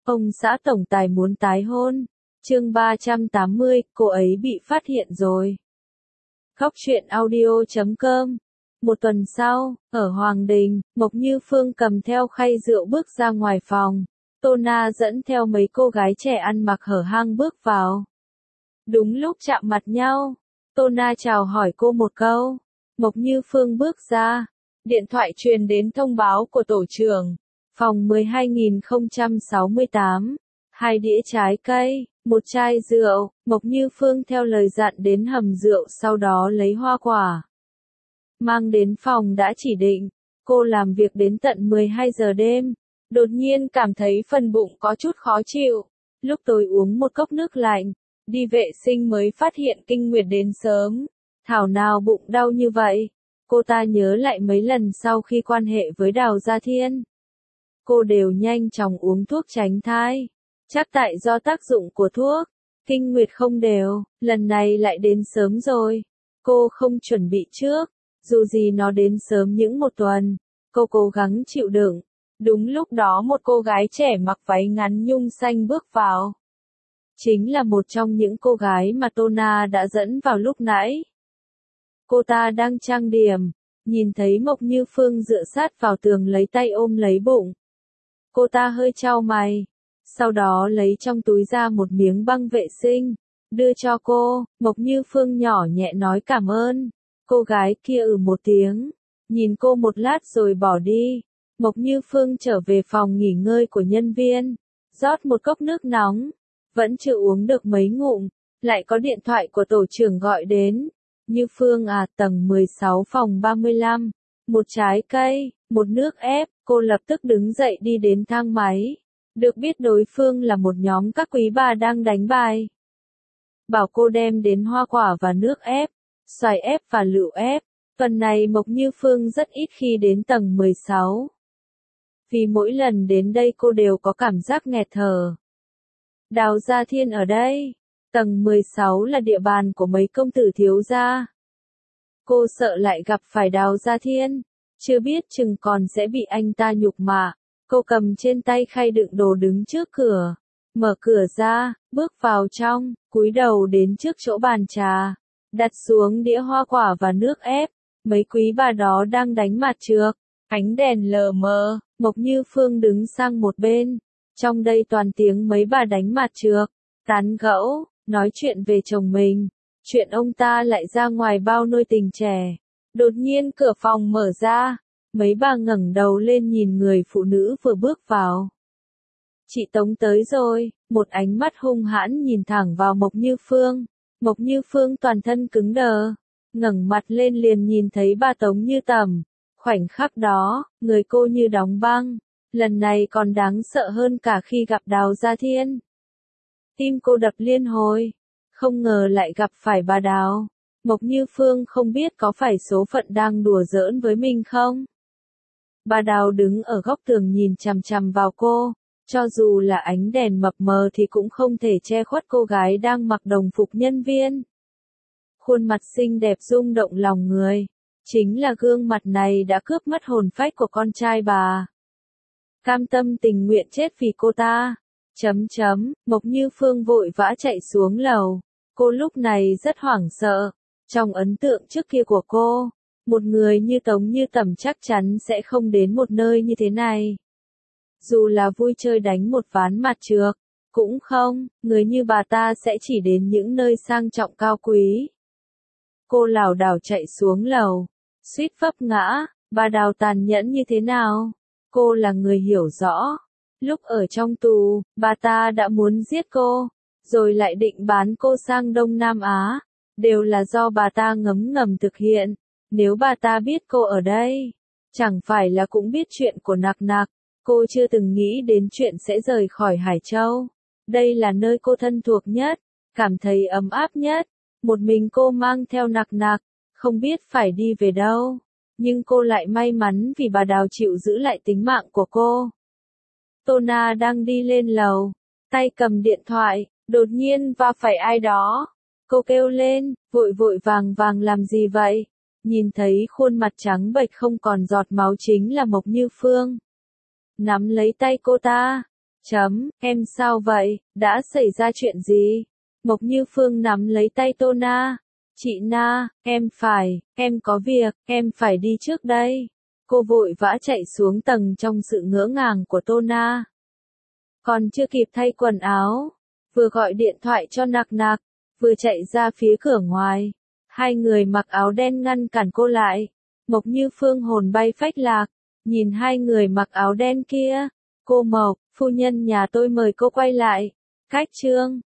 Ông xã tổng tài muốn tái hôn. Chương 380, cô ấy bị phát hiện rồi. Khóc chuyện audio.com. Một tuần sau, ở Hoàng Đình, Mộc Như Phương cầm theo khay rượu bước ra ngoài phòng. Tô Na dẫn theo mấy cô gái trẻ ăn mặc hở hang bước vào. Đúng lúc chạm mặt nhau, Tô Na chào hỏi cô một câu. Mộc Như Phương bước ra. Điện thoại truyền đến thông báo của tổ trưởng. Phòng 12068. 2 đĩa trái cây, 1 chai rượu. Mộc Như Phương theo lời dặn đến hầm rượu, sau đó lấy hoa quả mang đến phòng đã chỉ định. Cô làm việc đến tận 12 giờ đêm. Đột nhiên cảm thấy phần bụng có chút khó chịu. Lúc tôi uống một cốc nước lạnh, đi vệ sinh mới phát hiện kinh nguyệt đến sớm. Thảo nào bụng đau như vậy. Cô ta nhớ lại mấy lần sau khi quan hệ với Đào Gia Thiên. Cô đều nhanh chóng uống thuốc tránh thai. Chắc tại do tác dụng của thuốc, kinh nguyệt không đều, lần này lại đến sớm rồi. Cô không chuẩn bị trước, dù gì nó đến sớm những một tuần. Cô cố gắng chịu đựng. Đúng lúc đó một cô gái trẻ mặc váy ngắn nhung xanh bước vào. Chính là một trong những cô gái mà Tô Na đã dẫn vào lúc nãy. Cô ta đang trang điểm, nhìn thấy Mộc Như Phương dựa sát vào tường lấy tay ôm lấy bụng. Cô ta hơi chau mày, sau đó lấy trong túi ra một miếng băng vệ sinh, đưa cho cô. Mộc Như Phương nhỏ nhẹ nói cảm ơn. Cô gái kia một tiếng, nhìn cô một lát rồi bỏ đi. Mộc Như Phương trở về phòng nghỉ ngơi của nhân viên, rót một cốc nước nóng, vẫn chưa uống được mấy ngụm, lại có điện thoại của tổ trưởng gọi đến. Như Phương à, tầng 16 phòng 35, 1 trái cây, 1 nước ép. Cô lập tức đứng dậy đi đến thang máy. Được biết đối phương là một nhóm các quý bà đang đánh bài. Bảo cô đem đến hoa quả và nước ép, xoài ép và lựu ép. Tuần này Mộc Như Phương rất ít khi đến tầng 16. Vì mỗi lần đến đây cô đều có cảm giác nghẹt thở. Đào Gia Thiên ở đây. Tầng 16 là địa bàn của mấy công tử thiếu gia. Cô sợ lại gặp phải Đào Gia Thiên. Chưa biết chừng còn sẽ bị anh ta nhục mạ. Cô cầm trên tay khay đựng đồ đứng trước cửa. Mở cửa ra, bước vào trong, cúi đầu đến trước chỗ bàn trà. Đặt xuống đĩa hoa quả và nước ép. Mấy quý bà đó đang đánh mặt trược. Ánh đèn lờ mờ, Mộc Như Phương đứng sang một bên. Trong đây toàn tiếng mấy bà đánh mặt trược, tán gẫu, nói chuyện về chồng mình. Chuyện ông ta lại ra ngoài bao nuôi tình trẻ. Đột nhiên cửa phòng mở ra. Mấy bà ngẩng đầu lên nhìn người phụ nữ vừa bước vào. Chị Tống tới rồi. Một ánh mắt hung hãn nhìn thẳng vào Mộc Như Phương. Mộc Như Phương toàn thân cứng đờ. Ngẩng mặt lên liền nhìn thấy bà Tống Như Tầm. Khoảnh khắc đó, người cô như đóng băng. Lần này còn đáng sợ hơn cả khi gặp Đào Gia Thiên. Tim cô đập liên hồi. Không ngờ lại gặp phải bà Đào. Mộc Như Phương không biết có phải số phận đang đùa giỡn với mình không? Bà Đào đứng ở góc tường nhìn chằm chằm vào cô. Cho dù là ánh đèn mập mờ thì cũng không thể che khuất cô gái đang mặc đồng phục nhân viên. Khuôn mặt xinh đẹp rung động lòng người. Chính là gương mặt này đã cướp mất hồn phách của con trai bà. Cam tâm tình nguyện chết vì cô ta. Mộc Như Phương vội vã chạy xuống lầu. Cô lúc này rất hoảng sợ. Trong ấn tượng trước kia của cô, một người như Tống Như Tầm chắc chắn sẽ không đến một nơi như thế này. Dù là vui chơi đánh một ván mặt trược, cũng không, người như bà ta sẽ chỉ đến những nơi sang trọng cao quý. Cô lảo đảo chạy xuống lầu, suýt vấp ngã. Bà Đào tàn nhẫn như thế nào? Cô là người hiểu rõ. Lúc ở trong tù, bà ta đã muốn giết cô, rồi lại định bán cô sang Đông Nam Á. Đều là do bà ta ngấm ngầm thực hiện. Nếu bà ta biết cô ở đây, chẳng phải là cũng biết chuyện của Nặc Nặc. Cô chưa từng nghĩ đến chuyện sẽ rời khỏi Hải Châu. Đây là nơi cô thân thuộc nhất, cảm thấy ấm áp nhất. Một mình cô mang theo Nặc Nặc, không biết phải đi về đâu. Nhưng cô lại may mắn vì bà Đào chịu giữ lại tính mạng của cô. Tô Na đang đi lên lầu, tay cầm điện thoại, đột nhiên va phải ai đó. Cô kêu lên, vội vội vàng vàng làm gì vậy? Nhìn thấy khuôn mặt trắng bệch không còn giọt máu chính là Mộc Như Phương. Nắm lấy tay cô ta, Em sao vậy, đã xảy ra chuyện gì? Mộc Như Phương nắm lấy tay Tô Na. Chị Na, em có việc, em phải đi trước đây. Cô vội vã chạy xuống tầng trong sự ngỡ ngàng của Tô Na. Còn chưa kịp thay quần áo, vừa gọi điện thoại cho Nặc Nặc, vừa chạy ra phía cửa ngoài. Hai người mặc áo đen ngăn cản cô lại. Mộc Như Phương hồn bay phách lạc, nhìn hai người mặc áo đen kia. Cô Mộc, phu nhân nhà tôi mời cô quay lại. Cách chương